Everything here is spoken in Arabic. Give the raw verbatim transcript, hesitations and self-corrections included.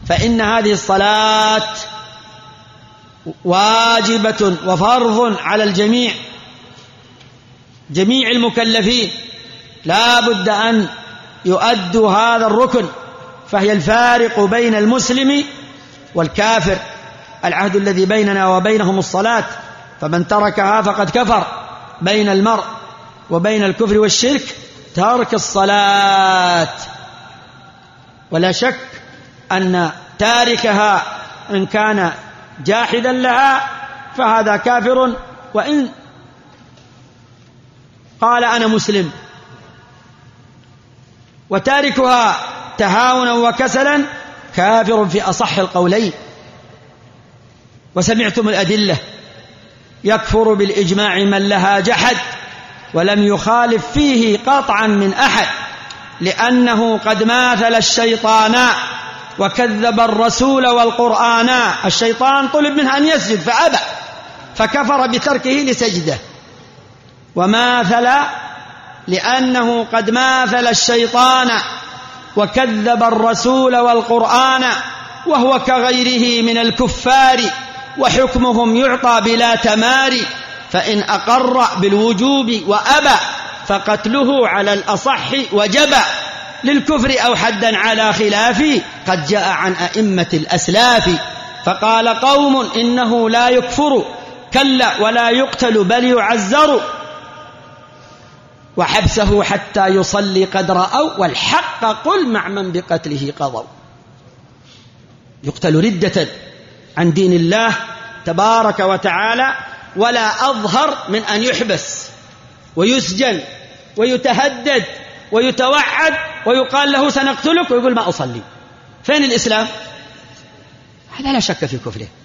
فإن هذه الصلاة واجبة وفرض على الجميع، جميع المكلفين لا بد أن يؤدوا هذا الركن، فهي الفارق بين المسلم والكافر. العهد الذي بيننا وبينهم الصلاة، فمن تركها فقد كفر. بين المرء وبين الكفر والشرك ترك الصلاة، ولا شك أن تاركها إن كان جاحدا لها فهذا كافر، وإن قال أنا مسلم. وتاركها تهاونا وكسلا كافر في أصح القولين. وسمعتم الأدلة، يكفر بالإجماع من لها جحد ولم يخالف فيه قطعا من أحد، لأنه قد ماثل الشيطان وكذب الرسول والقرآن. الشيطان طلب منه أن يسجد فأبى، فكفر بتركه لسجده. وماثل لأنه قد ماثل الشيطان وكذب الرسول والقرآن، وهو كغيره من الكفار وحكمهم يعطى بلا تماري. فإن أقر بالوجوب وأبى فقتله على الأصح وجب، للكفر أو حدا على خلاف قد جاء عن أئمة الأسلاف. فقال قوم إنه لا يكفر، كلا ولا يقتل بل يعزر، وحبسه حتى يصلي قد رأوا، والحق قل مع من بقتله قضوا. يقتل ردة عن دين الله تبارك وتعالى، ولا أظهر من أن يحبس ويسجن ويتهدد ويتوعد ويقال له سنقتلك ويقول ما أصلي. فين الإسلام؟ هذا لا شك في كفره.